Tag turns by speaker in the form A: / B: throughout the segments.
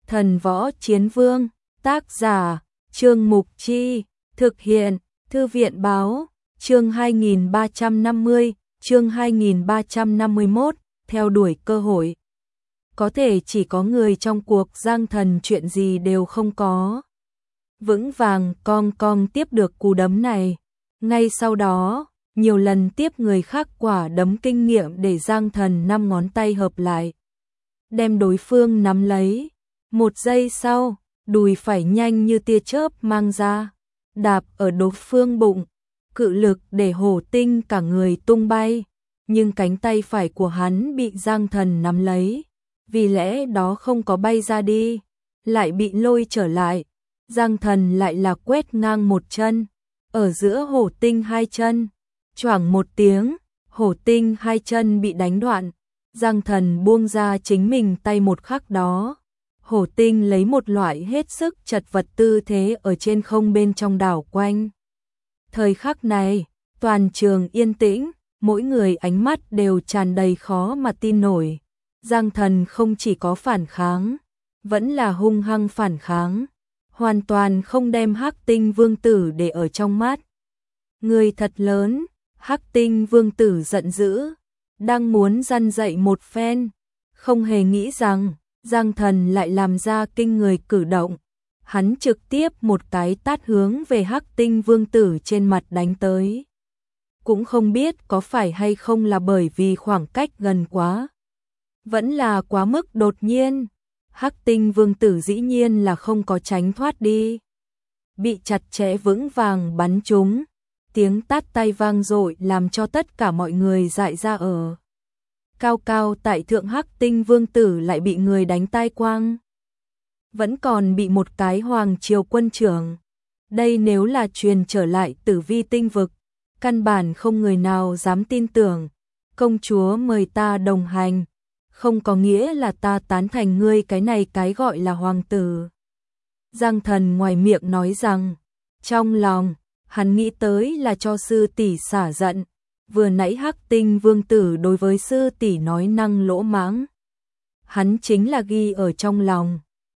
A: Thần Võ Chiến Vương, tác giả, Trương Mục Chi, thực hiện, Thư viện Báo, chương 2350, chương 2351, theo đuổi cơ hội. Có thể chỉ có người trong cuộc Giang Thần chuyện gì đều không có. Vững vàng cong tiếp được cú đấm này. Ngay sau đó, nhiều lần tiếp người khác quả đấm kinh nghiệm để Giang Thần 5 ngón tay hợp lại. Đem đối phương nắm lấy. 1 giây sau, đùi phải nhanh như tia chớp mang ra. Đạp ở đối phương bụng. Cự lực để Hổ Tinh cả người tung bay. Nhưng cánh tay phải của hắn bị Giang Thần nắm lấy. Vì lẽ đó không có bay ra đi. Lại bị lôi trở lại. Giang Thần lại là quét ngang một chân. Ở giữa Hổ Tinh 2 chân. Choảng một tiếng, Hổ Tinh 2 chân bị đánh đoạn. Giang Thần buông ra chính mình tay một khắc đó. Hổ Tinh lấy một loại hết sức chật vật tư thế ở trên không bên trong đảo quanh. Thời khắc này, toàn trường yên tĩnh, mỗi người ánh mắt đều tràn đầy khó mà tin nổi. Giang Thần không chỉ có phản kháng, vẫn là hung hăng phản kháng, hoàn toàn không đem Hắc Tinh Vương Tử để ở trong mắt. Người thật lớn, Hắc Tinh Vương Tử giận dữ, đang muốn răn dạy một phen, không hề nghĩ rằng Giang Thần lại làm ra kinh người cử động. Hắn trực tiếp một cái tát hướng về Hắc Tinh Vương Tử trên mặt đánh tới. Cũng không biết có phải hay không là bởi vì khoảng cách gần quá, vẫn là quá mức đột nhiên. Hắc Tinh Vương Tử dĩ nhiên là không có tránh thoát đi, bị chặt chẽ vững vàng bắn trúng. Tiếng tát tay vang dội làm cho tất cả mọi người dại ra. Ở cao cao tại thượng Hắc Tinh Vương Tử lại bị người đánh tai quang, vẫn còn bị một cái hoàng triều quân trưởng. Đây nếu là truyền trở lại Tử Vi tinh vực, căn bản không người nào dám tin tưởng. Công chúa mời ta đồng hành, không có nghĩa là ta tán thành ngươi cái này cái gọi là hoàng tử. Giang Thần ngoài miệng nói rằng, trong lòng hắn nghĩ tới là cho sư tỷ xả giận. Vừa nãy Hắc Tinh Vương Tử đối với sư tỷ nói năng lỗ mãng, hắn chính là ghi ở trong lòng.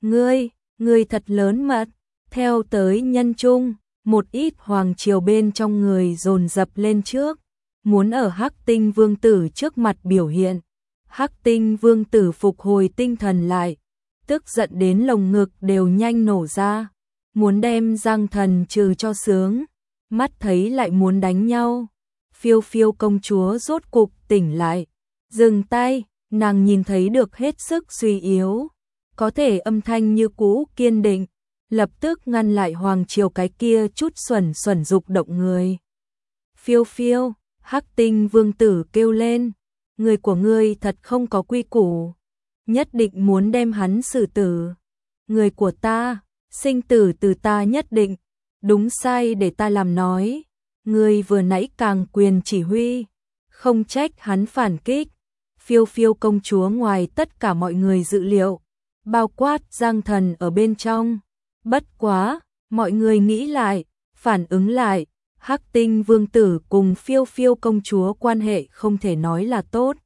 A: Ngươi thật lớn mật. Theo tới nhân trung, một ít hoàng triều bên trong người dồn dập lên trước, muốn ở Hắc Tinh Vương Tử trước mặt biểu hiện. Hắc Tinh Vương Tử phục hồi tinh thần lại, tức giận đến lồng ngực đều nhanh nổ ra, muốn đem Giang Thần trừ cho sướng, mắt thấy lại muốn đánh nhau. Phiêu Phiêu công chúa rốt cục tỉnh lại, dừng tay, nàng nhìn thấy được hết sức suy yếu, có thể âm thanh như cũ kiên định, lập tức ngăn lại hoàng triều cái kia chút xuẩn dục động người. Phiêu Phiêu, Hắc Tinh Vương Tử kêu lên, người của ngươi thật không có quy củ, nhất định muốn đem hắn xử tử. Người của ta, sinh tử từ ta nhất định, đúng sai để ta làm nói. Ngươi vừa nãy càng quyền chỉ huy, không trách hắn phản kích. Phiêu Phiêu công chúa ngoài tất cả mọi người dự liệu, bao quát Giang Thần ở bên trong. Bất quá, mọi người nghĩ lại, phản ứng lại, Hắc Tinh Vương Tử cùng Phiêu Phiêu công chúa quan hệ không thể nói là tốt.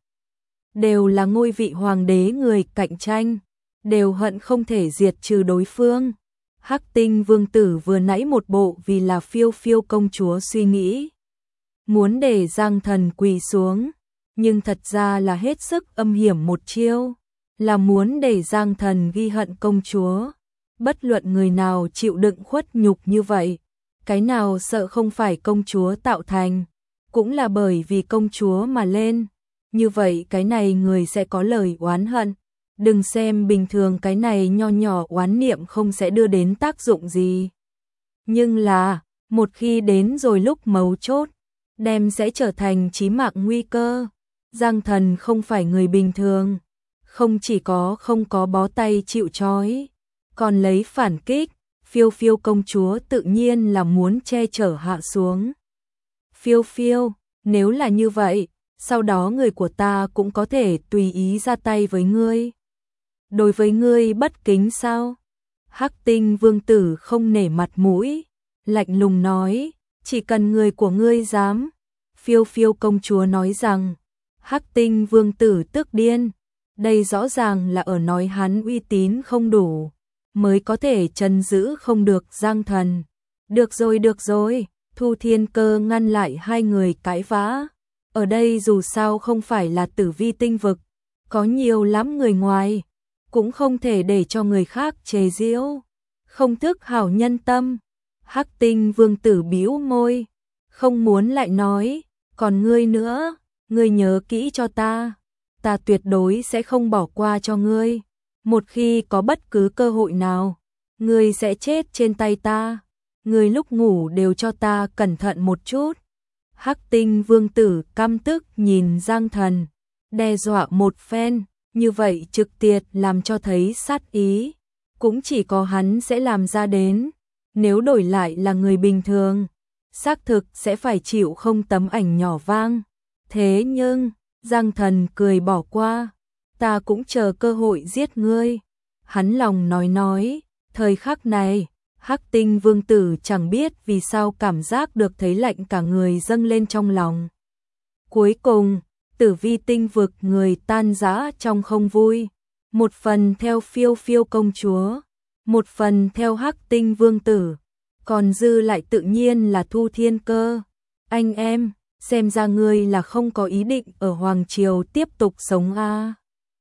A: Đều là ngôi vị hoàng đế người cạnh tranh, đều hận không thể diệt trừ đối phương. Hắc Tinh Vương Tử vừa nãy một bộ vì là Phiêu Phiêu công chúa suy nghĩ, muốn để Giang Thần quỳ xuống, nhưng thật ra là hết sức âm hiểm một chiêu, là muốn để Giang Thần ghi hận công chúa. Bất luận người nào chịu đựng khuất nhục như vậy, cái nào sợ không phải công chúa tạo thành, cũng là bởi vì công chúa mà lên. Như vậy cái này người sẽ có lời oán hận. Đừng xem bình thường cái này nho nhỏ oán niệm không sẽ đưa đến tác dụng gì. Nhưng là, một khi đến rồi lúc mấu chốt, đem sẽ trở thành chí mạng nguy cơ. Giang Thần không phải người bình thường, không chỉ có không có bó tay chịu trói, còn lấy phản kích. Phiêu Phiêu công chúa tự nhiên là muốn che chở hạ xuống. Phiêu Phiêu, nếu là như vậy, sau đó người của ta cũng có thể tùy ý ra tay với ngươi. Đối với ngươi bất kính sao? Hắc Tinh Vương Tử không nể mặt mũi, lạnh lùng nói, chỉ cần người của ngươi dám. Phiêu Phiêu công chúa nói rằng, Hắc Tinh Vương Tử tức điên, Đây rõ ràng là ở nói hắn uy tín không đủ, mới có thể trấn giữ không được Giang Thần. Được rồi, Thu Thiên Cơ ngăn lại hai người cãi vã. Ở đây dù sao không phải là Tử Vi tinh vực, có nhiều lắm người ngoài, cũng không thể để cho người khác chế giễu, không thức hảo nhân tâm. Hắc Tinh Vương tử bĩu môi, không muốn lại nói, còn ngươi nữa, ngươi nhớ kỹ cho ta tuyệt đối sẽ không bỏ qua cho ngươi. Một khi có bất cứ cơ hội nào, ngươi sẽ chết trên tay ta. Ngươi lúc ngủ đều cho ta cẩn thận một chút. Hắc Tinh Vương tử căm tức nhìn Giang Thần, đe dọa một phen, như vậy trực tiếp làm cho thấy sát ý, cũng chỉ có hắn sẽ làm ra đến. Nếu đổi lại là người bình thường, xác thực sẽ phải chịu không tấm ảnh nhỏ vang. Thế nhưng, Giang Thần cười bỏ qua, ta cũng chờ cơ hội giết ngươi. Hắn lòng nói, thời khắc này, Hắc Tinh Vương tử chẳng biết vì sao cảm giác được thấy lạnh cả người dâng lên trong lòng. Cuối cùng, Tử Vi tinh vực người tan rã trong không vui, một phần theo Phiêu Phiêu công chúa, một phần theo Hắc Tinh Vương tử, còn dư lại tự nhiên là Thu Thiên Cơ. Anh em, xem ra ngươi là không có ý định ở Hoàng Triều tiếp tục sống a.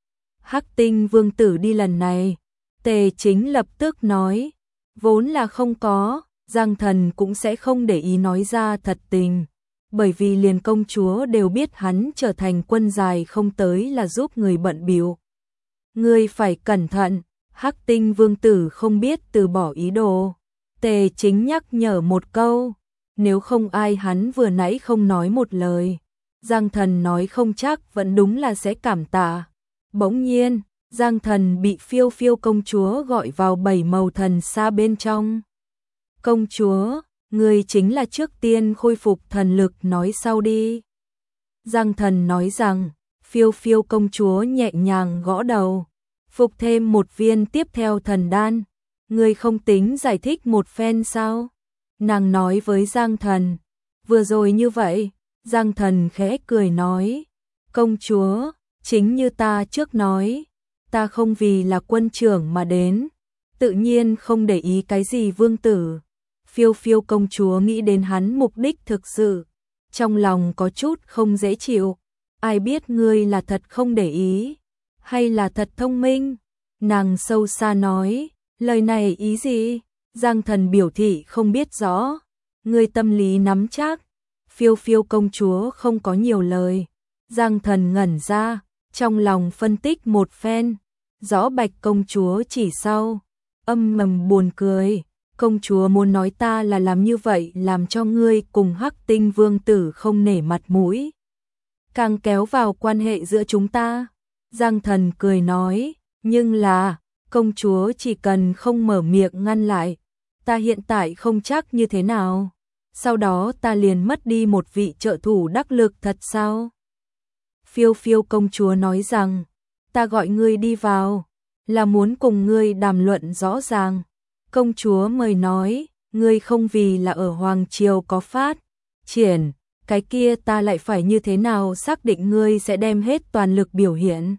A: Hắc Tinh Vương tử đi lần này, Tề Chính lập tức nói, vốn là không có, Giang Thần cũng sẽ không để ý nói ra thật tình, bởi vì liền công chúa đều biết hắn trở thành quân dài không tới là giúp người bận bịu. Ngươi phải cẩn thận. Hắc Tinh Vương tử không biết từ bỏ ý đồ. Tề Chính nhắc nhở một câu, nếu không ai hắn vừa nãy không nói một lời. Giang Thần nói không chắc vẫn đúng là sẽ cảm tạ. Bỗng nhiên, Giang Thần bị Phiêu Phiêu công chúa gọi vào bảy màu thần xa bên trong. Công chúa, người chính là trước tiên khôi phục thần lực, nói sau đi. Giang Thần nói rằng, Phiêu Phiêu công chúa nhẹ nhàng gõ đầu, phục thêm một viên tiếp theo thần đan. Người không tính giải thích một phen sao? Nàng nói với Giang Thần. Vừa rồi như vậy, Giang Thần khẽ cười nói, công chúa, chính như ta trước nói, ta không vì là quân trưởng mà đến, tự nhiên không để ý cái gì vương tử. Phiêu Phiêu công chúa nghĩ đến hắn mục đích thực sự, trong lòng có chút không dễ chịu. Ai biết ngươi là thật không để ý, hay là thật thông minh? Nàng sâu xa nói, lời này ý gì? Giang Thần biểu thị không biết rõ, ngươi tâm lý nắm chắc. Phiêu Phiêu công chúa không có nhiều lời. Giang Thần ngẩn ra, trong lòng phân tích một phen, rõ Bạch công chúa chỉ sau, âm mầm buồn cười. Công chúa muốn nói ta là làm như vậy làm cho ngươi cùng Hắc Tinh Vương tử không nể mặt mũi, càng kéo vào quan hệ giữa chúng ta. Giang Thần cười nói, nhưng là, công chúa chỉ cần không mở miệng ngăn lại, ta hiện tại không chắc như thế nào, sau đó ta liền mất đi một vị trợ thủ đắc lực thật sao? Phiêu Phiêu công chúa nói rằng, ta gọi ngươi đi vào, là muốn cùng ngươi đàm luận rõ ràng. Công chúa mời nói, ngươi không vì là ở Hoàng Triều có phát triển, cái kia ta lại phải như thế nào xác định ngươi sẽ đem hết toàn lực biểu hiện?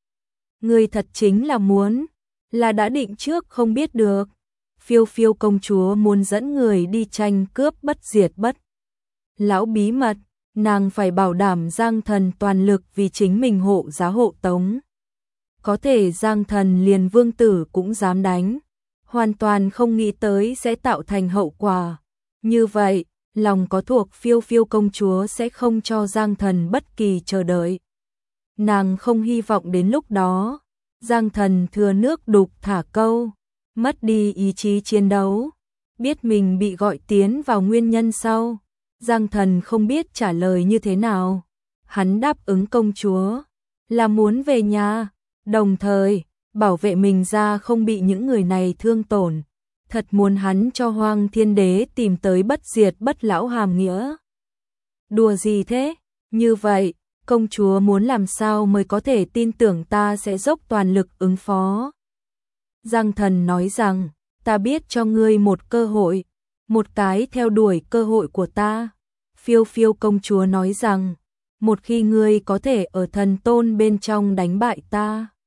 A: Ngươi thật chính là muốn, là đã định trước không biết được. Phiêu Phiêu công chúa muốn dẫn người đi tranh cướp bất diệt bất lão bí mật, nàng phải bảo đảm Giang Thần toàn lực vì chính mình hộ giá hộ tống. Có thể Giang Thần liền vương tử cũng dám đánh, hoàn toàn không nghĩ tới sẽ tạo thành hậu quả. Như vậy, lòng có thuộc Phiêu Phiêu công chúa sẽ không cho Giang Thần bất kỳ chờ đợi. Nàng không hy vọng đến lúc đó, Giang Thần thừa nước đục thả câu, mất đi ý chí chiến đấu. Biết mình bị gọi tiến vào nguyên nhân sau, Giang Thần không biết trả lời như thế nào. Hắn đáp ứng công chúa là muốn về nhà, đồng thời bảo vệ mình ra không bị những người này thương tổn. Thật muốn hắn cho Hoang Thiên Đế tìm tới bất diệt bất lão hàm nghĩa. Đùa gì thế? Như vậy, công chúa muốn làm sao mới có thể tin tưởng ta sẽ dốc toàn lực ứng phó? Giang Thần nói rằng, ta biết cho ngươi một cơ hội, một cái theo đuổi cơ hội của ta. Phiêu Phiêu công chúa nói rằng, một khi ngươi có thể ở thần tôn bên trong đánh bại ta,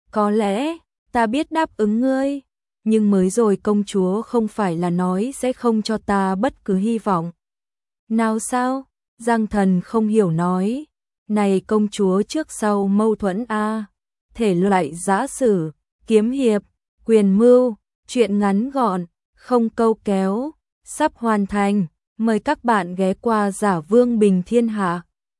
A: Có lẽ, ta biết đáp ứng ngươi, nhưng mới rồi công chúa không phải là nói sẽ không cho ta bất cứ hy vọng. Nào sao? Giang Thần không hiểu nói. Này công chúa trước sau mâu thuẫn a, thể loại giã sử, kiếm hiệp, quyền mưu, truyện ngắn gọn, không câu kéo, sắp hoàn thành. Mời các bạn ghé qua Giả Vương Bình Thiên Hạ.